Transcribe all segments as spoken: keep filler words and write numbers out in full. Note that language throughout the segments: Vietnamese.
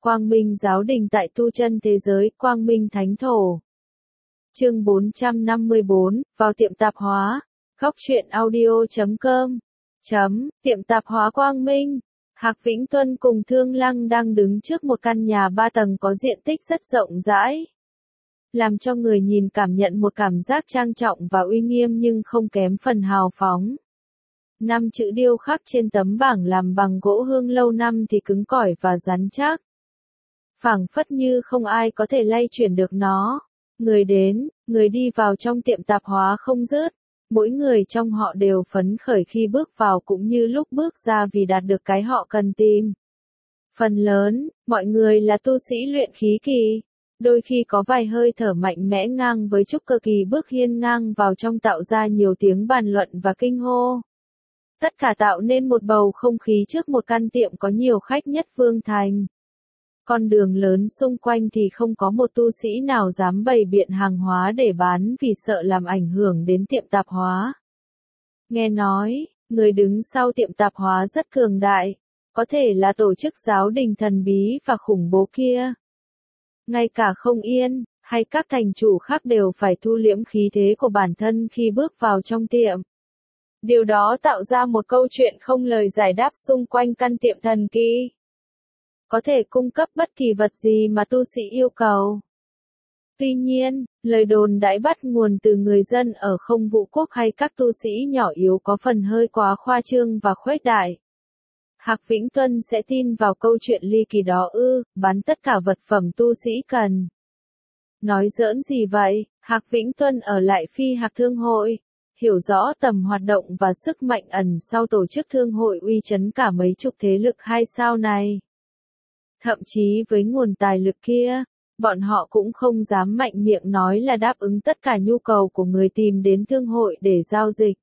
Quang Minh Giáo Đình tại tu chân thế giới, Quang Minh Thánh Thổ. Chương bốn trăm năm mươi bốn, vào tiệm tạp hóa. Góc truyện audio chấm com. Chấm, tiệm tạp hóa Quang Minh. Hạc Vĩnh Tuân cùng Thương Lăng đang đứng trước một căn nhà ba tầng có diện tích rất rộng rãi, làm cho người nhìn cảm nhận một cảm giác trang trọng và uy nghiêm nhưng không kém phần hào phóng. Năm chữ điêu khắc trên tấm bảng làm bằng gỗ hương lâu năm thì cứng cỏi và rắn chắc, phảng phất như không ai có thể lay chuyển được nó. Người đến, người đi vào trong tiệm tạp hóa không dứt, mỗi người trong họ đều phấn khởi khi bước vào cũng như lúc bước ra vì đạt được cái họ cần tìm. Phần lớn, mọi người là tu sĩ luyện khí kỳ, đôi khi có vài hơi thở mạnh mẽ ngang với trúc cơ kỳ bước hiên ngang vào trong tạo ra nhiều tiếng bàn luận và kinh hô. Tất cả tạo nên một bầu không khí trước một căn tiệm có nhiều khách nhất Vương Thành. Con đường lớn xung quanh thì không có một tu sĩ nào dám bày biện hàng hóa để bán vì sợ làm ảnh hưởng đến tiệm tạp hóa. Nghe nói, người đứng sau tiệm tạp hóa rất cường đại, có thể là tổ chức giáo đình thần bí và khủng bố kia. Ngay cả Không Yên, hay các thành chủ khác đều phải thu liễm khí thế của bản thân khi bước vào trong tiệm. Điều đó tạo ra một câu chuyện không lời giải đáp xung quanh căn tiệm thần kỳ, có thể cung cấp bất kỳ vật gì mà tu sĩ yêu cầu. Tuy nhiên, lời đồn đãi bắt nguồn từ người dân ở Không Vũ Quốc hay các tu sĩ nhỏ yếu có phần hơi quá khoa trương và khuếch đại. Hạc Vĩnh Tuân sẽ tin vào câu chuyện ly kỳ đó ư, bán tất cả vật phẩm tu sĩ cần. Nói giỡn gì vậy, Hạc Vĩnh Tuân ở lại Phi Hạc Thương hội, hiểu rõ tầm hoạt động và sức mạnh ẩn sau tổ chức thương hội uy chấn cả mấy chục thế lực hai sao này. Thậm chí với nguồn tài lực kia, bọn họ cũng không dám mạnh miệng nói là đáp ứng tất cả nhu cầu của người tìm đến thương hội để giao dịch.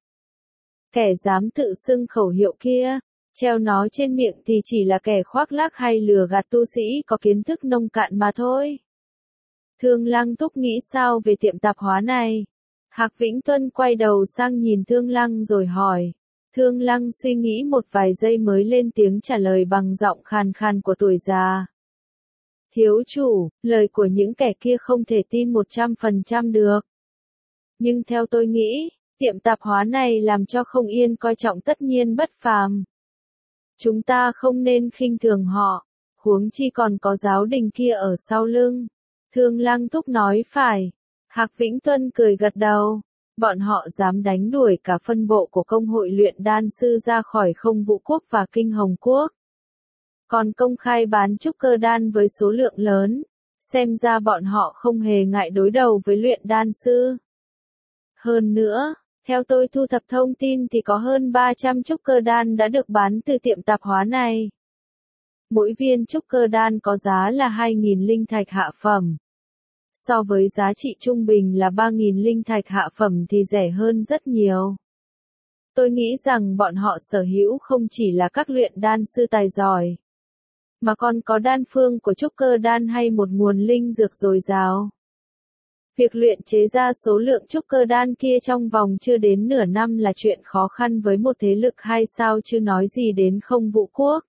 Kẻ dám tự xưng khẩu hiệu kia, treo nó trên miệng thì chỉ là kẻ khoác lác hay lừa gạt tu sĩ có kiến thức nông cạn mà thôi. Thương Lăng Túc nghĩ sao về tiệm tạp hóa này? Hạc Vĩnh Tuân quay đầu sang nhìn Thương Lăng rồi hỏi. Thương Lăng suy nghĩ một vài giây mới lên tiếng trả lời bằng giọng khàn khàn của tuổi già. Thiếu chủ, lời của những kẻ kia không thể tin một trăm phần trăm được. Nhưng theo tôi nghĩ, tiệm tạp hóa này làm cho Không Yên coi trọng tất nhiên bất phàm. Chúng ta không nên khinh thường họ, huống chi còn có giáo đình kia ở sau lưng. Thương Lăng Túc nói phải. Hạc Vĩnh Tuân cười gật đầu. Bọn họ dám đánh đuổi cả phân bộ của công hội luyện đan sư ra khỏi Không Vũ Quốc và Kinh Hồng Quốc. Còn công khai bán trúc cơ đan với số lượng lớn, xem ra bọn họ không hề ngại đối đầu với luyện đan sư. Hơn nữa, theo tôi thu thập thông tin thì có hơn ba trăm trúc cơ đan đã được bán từ tiệm tạp hóa này. Mỗi viên trúc cơ đan có giá là hai nghìn linh thạch hạ phẩm. So với giá trị trung bình là ba nghìn linh thạch hạ phẩm thì rẻ hơn rất nhiều. Tôi nghĩ rằng bọn họ sở hữu không chỉ là các luyện đan sư tài giỏi, mà còn có đan phương của trúc cơ đan hay một nguồn linh dược dồi dào. Việc luyện chế ra số lượng trúc cơ đan kia trong vòng chưa đến nửa năm là chuyện khó khăn với một thế lực hai sao chứ nói gì đến Không Vũ Quốc.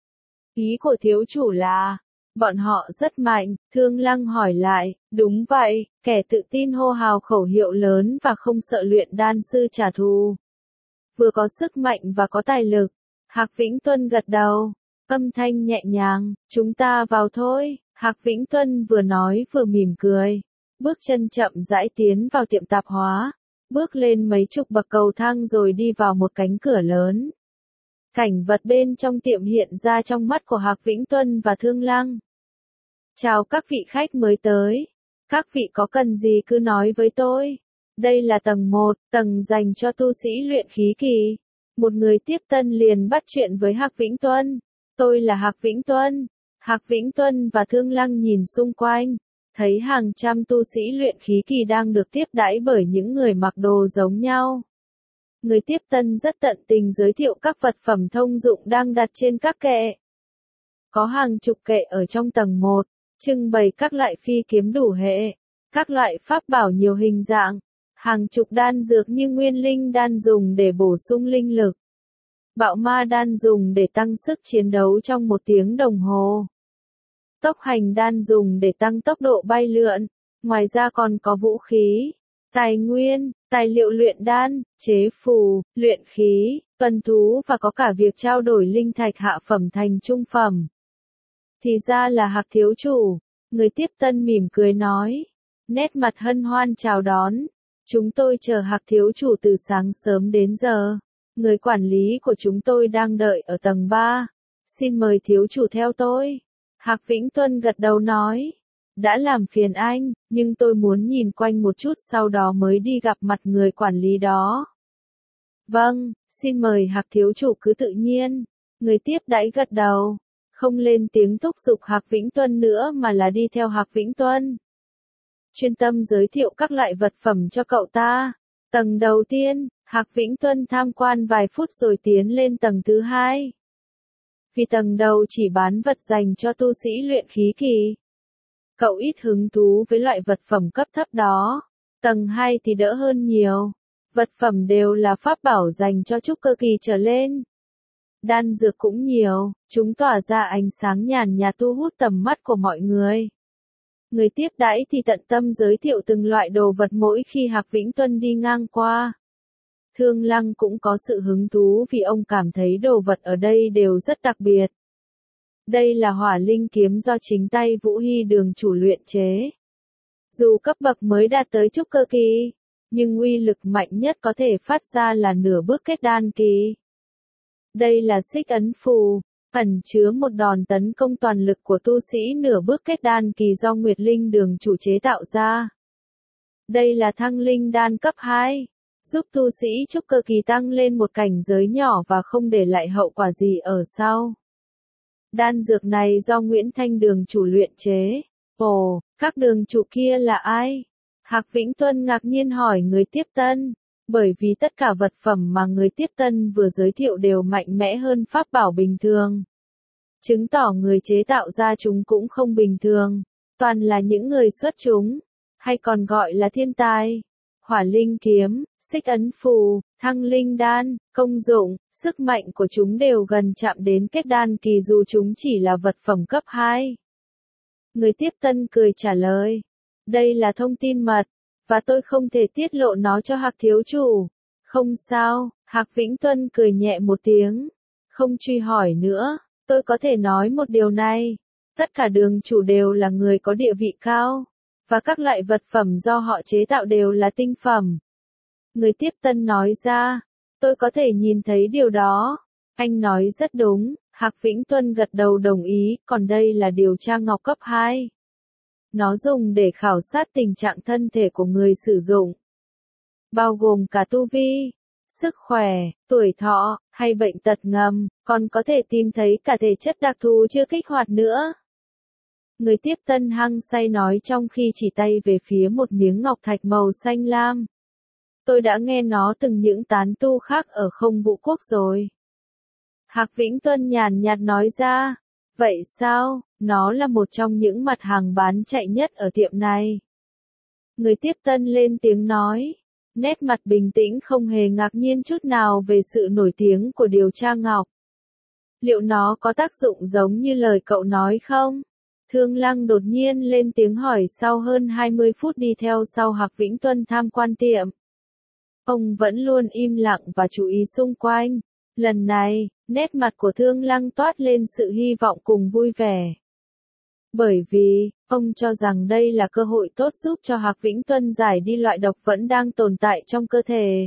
Ý của thiếu chủ là, bọn họ rất mạnh, Thương Lăng hỏi lại, đúng vậy, kẻ tự tin hô hào khẩu hiệu lớn và không sợ luyện đan sư trả thù. Vừa có sức mạnh và có tài lực. Hạc Vĩnh Tuân gật đầu, âm thanh nhẹ nhàng, chúng ta vào thôi. Hạc Vĩnh Tuân vừa nói vừa mỉm cười, bước chân chậm rãi tiến vào tiệm tạp hóa, bước lên mấy chục bậc cầu thang rồi đi vào một cánh cửa lớn. Cảnh vật bên trong tiệm hiện ra trong mắt của Hạc Vĩnh Tuân và Thương Lăng. Chào các vị khách mới tới. Các vị có cần gì cứ nói với tôi. Đây là tầng một, tầng dành cho tu sĩ luyện khí kỳ. Một người tiếp tân liền bắt chuyện với Hạc Vĩnh Tuân. Tôi là Hạc Vĩnh Tuân. Hạc Vĩnh Tuân và Thương Lăng nhìn xung quanh, thấy hàng trăm tu sĩ luyện khí kỳ đang được tiếp đãi bởi những người mặc đồ giống nhau. Người tiếp tân rất tận tình giới thiệu các vật phẩm thông dụng đang đặt trên các kệ. Có hàng chục kệ ở trong tầng một, trưng bày các loại phi kiếm đủ hệ, các loại pháp bảo nhiều hình dạng, hàng chục đan dược như nguyên linh đan dùng để bổ sung linh lực, bạo ma đan dùng để tăng sức chiến đấu trong một tiếng đồng hồ. Tốc hành đan dùng để tăng tốc độ bay lượn, ngoài ra còn có vũ khí, tài nguyên, tài liệu luyện đan, chế phù, luyện khí, tuần thú và có cả việc trao đổi linh thạch hạ phẩm thành trung phẩm. Thì ra là Hạc thiếu chủ, người tiếp tân mỉm cười nói, nét mặt hân hoan chào đón. Chúng tôi chờ Hạc thiếu chủ từ sáng sớm đến giờ. Người quản lý của chúng tôi đang đợi ở tầng ba. Xin mời thiếu chủ theo tôi. Hạc Vĩnh Tuân gật đầu nói. Đã làm phiền anh, nhưng tôi muốn nhìn quanh một chút sau đó mới đi gặp mặt người quản lý đó. Vâng, xin mời Hạc thiếu chủ cứ tự nhiên. Người tiếp đãi gật đầu. Không lên tiếng thúc giục Hạc Vĩnh Tuân nữa mà là đi theo Hạc Vĩnh Tuân. Chuyên tâm giới thiệu các loại vật phẩm cho cậu ta. Tầng đầu tiên, Hạc Vĩnh Tuân tham quan vài phút rồi tiến lên tầng thứ hai. Vì tầng đầu chỉ bán vật dành cho tu sĩ luyện khí kỳ. Cậu ít hứng thú với loại vật phẩm cấp thấp đó. Tầng hai thì đỡ hơn nhiều. Vật phẩm đều là pháp bảo dành cho trúc cơ kỳ trở lên. Đan dược cũng nhiều, chúng tỏa ra ánh sáng nhàn nhạt thu hút tầm mắt của mọi người. Người tiếp đãi thì tận tâm giới thiệu từng loại đồ vật mỗi khi Hạc Vĩnh Tuân đi ngang qua. Thương Lăng cũng có sự hứng thú vì ông cảm thấy đồ vật ở đây đều rất đặc biệt. Đây là hỏa linh kiếm do chính tay Vũ Hy Đường chủ luyện chế. Dù cấp bậc mới đạt tới trúc cơ kỳ, nhưng uy lực mạnh nhất có thể phát ra là nửa bước kết đan kỳ. Đây là xích ấn phù, ẩn chứa một đòn tấn công toàn lực của tu sĩ nửa bước kết đan kỳ do Nguyệt Linh Đường chủ chế tạo ra. Đây là thăng linh đan cấp hai, giúp tu sĩ trúc cơ kỳ tăng lên một cảnh giới nhỏ và không để lại hậu quả gì ở sau. Đan dược này do Nguyễn Thanh Đường chủ luyện chế. Ồ, các đường chủ kia là ai? Hạc Vĩnh Tuân ngạc nhiên hỏi người tiếp tân. Bởi vì tất cả vật phẩm mà người tiếp tân vừa giới thiệu đều mạnh mẽ hơn pháp bảo bình thường. Chứng tỏ người chế tạo ra chúng cũng không bình thường. Toàn là những người xuất chúng, hay còn gọi là thiên tài. Hỏa linh kiếm, xích ấn phù, thăng linh đan, công dụng, sức mạnh của chúng đều gần chạm đến kết đan kỳ dù chúng chỉ là vật phẩm cấp hai. Người tiếp tân cười trả lời. Đây là thông tin mật. Và tôi không thể tiết lộ nó cho Hạc thiếu chủ. Không sao, Hạc Vĩnh Tuân cười nhẹ một tiếng. Không truy hỏi nữa, tôi có thể nói một điều này. Tất cả đường chủ đều là người có địa vị cao. Và các loại vật phẩm do họ chế tạo đều là tinh phẩm. Người tiếp tân nói ra. Tôi có thể nhìn thấy điều đó. Anh nói rất đúng, Hạc Vĩnh Tuân gật đầu đồng ý, còn đây là điều tra ngọc cấp hai. Nó dùng để khảo sát tình trạng thân thể của người sử dụng. Bao gồm cả tu vi, sức khỏe, tuổi thọ, hay bệnh tật ngầm, còn có thể tìm thấy cả thể chất đặc thù chưa kích hoạt nữa. Người tiếp tân hăng say nói trong khi chỉ tay về phía một miếng ngọc thạch màu xanh lam. Tôi đã nghe nó từng những tán tu khác ở Không Vũ Quốc rồi. Hạc Vĩnh Tuân nhàn nhạt nói ra. Vậy sao, nó là một trong những mặt hàng bán chạy nhất ở tiệm này. Người tiếp tân lên tiếng nói. Nét mặt bình tĩnh không hề ngạc nhiên chút nào về sự nổi tiếng của điều tra ngọc. Liệu nó có tác dụng giống như lời cậu nói không? Thương Lăng đột nhiên lên tiếng hỏi sau hơn hai mươi phút đi theo sau Hạc Vĩnh Tuân tham quan tiệm. Ông vẫn luôn im lặng và chú ý xung quanh. Lần này, nét mặt của Thương Lăng toát lên sự hy vọng cùng vui vẻ. Bởi vì, ông cho rằng đây là cơ hội tốt giúp cho Hạc Vĩnh Tuân giải đi loại độc vẫn đang tồn tại trong cơ thể.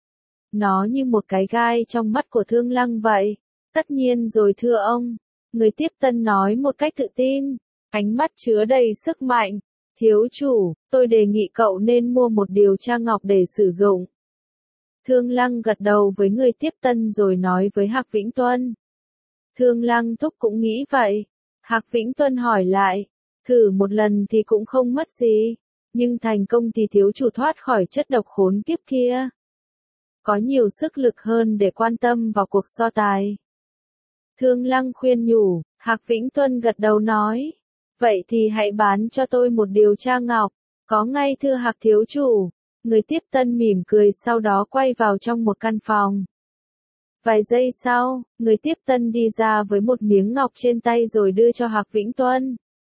Nó như một cái gai trong mắt của Thương Lăng vậy. Tất nhiên rồi thưa ông. Người tiếp tân nói một cách tự tin. Ánh mắt chứa đầy sức mạnh. Thiếu chủ, tôi đề nghị cậu nên mua một điều tra ngọc để sử dụng. Thương Lăng gật đầu với người tiếp tân rồi nói với Hạc Vĩnh Tuân. Thương Lăng thúc cũng nghĩ vậy. Hạc Vĩnh Tuân hỏi lại. Thử một lần thì cũng không mất gì. Nhưng thành công thì thiếu chủ thoát khỏi chất độc khốn kiếp kia. Có nhiều sức lực hơn để quan tâm vào cuộc so tài. Thương Lăng khuyên nhủ. Hạc Vĩnh Tuân gật đầu nói. Vậy thì hãy bán cho tôi một điều tra ngọc. Có ngay thưa Hạc thiếu chủ. Người tiếp tân mỉm cười sau đó quay vào trong một căn phòng. Vài giây sau, người tiếp tân đi ra với một miếng ngọc trên tay rồi đưa cho Hạc Vĩnh Tuân.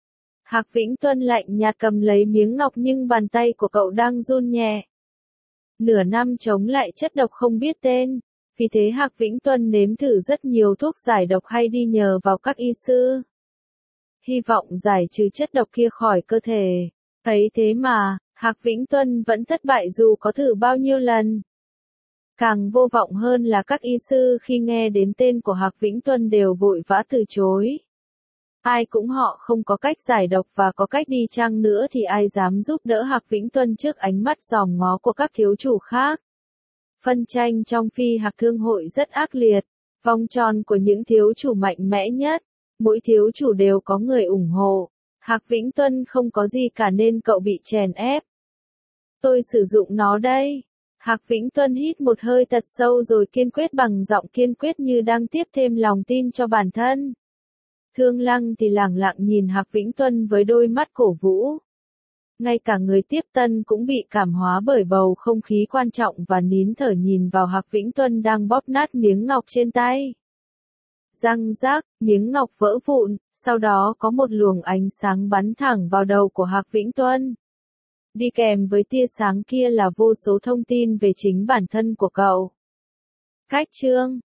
Hạc Vĩnh Tuân lạnh nhạt cầm lấy miếng ngọc nhưng bàn tay của cậu đang run nhẹ. Nửa năm chống lại chất độc không biết tên, vì thế Hạc Vĩnh Tuân nếm thử rất nhiều thuốc giải độc hay đi nhờ vào các y sư. Hy vọng giải trừ chất độc kia khỏi cơ thể. Ấy thế mà, Hạc Vĩnh Tuân vẫn thất bại dù có thử bao nhiêu lần. Càng vô vọng hơn là các y sư khi nghe đến tên của Hạc Vĩnh Tuân đều vội vã từ chối. Ai cũng họ không có cách giải độc và có cách đi chăng nữa thì ai dám giúp đỡ Hạc Vĩnh Tuân trước ánh mắt dòm ngó của các thiếu chủ khác. Phân tranh trong phi hạc thương hội rất ác liệt, vòng tròn của những thiếu chủ mạnh mẽ nhất, mỗi thiếu chủ đều có người ủng hộ. Hạc Vĩnh Tuân không có gì cả nên cậu bị chèn ép. Tôi sử dụng nó đây. Hạc Vĩnh Tuân hít một hơi thật sâu rồi kiên quyết bằng giọng kiên quyết như đang tiếp thêm lòng tin cho bản thân. Thương Lăng thì lẳng lặng nhìn Hạc Vĩnh Tuân với đôi mắt cổ vũ. Ngay cả người tiếp tân cũng bị cảm hóa bởi bầu không khí quan trọng và nín thở nhìn vào Hạc Vĩnh Tuân đang bóp nát miếng ngọc trên tay. Răng rác, miếng ngọc vỡ vụn, sau đó có một luồng ánh sáng bắn thẳng vào đầu của Hạc Vĩnh Tuân. Đi kèm với tia sáng kia là vô số thông tin về chính bản thân của cậu. Cách chương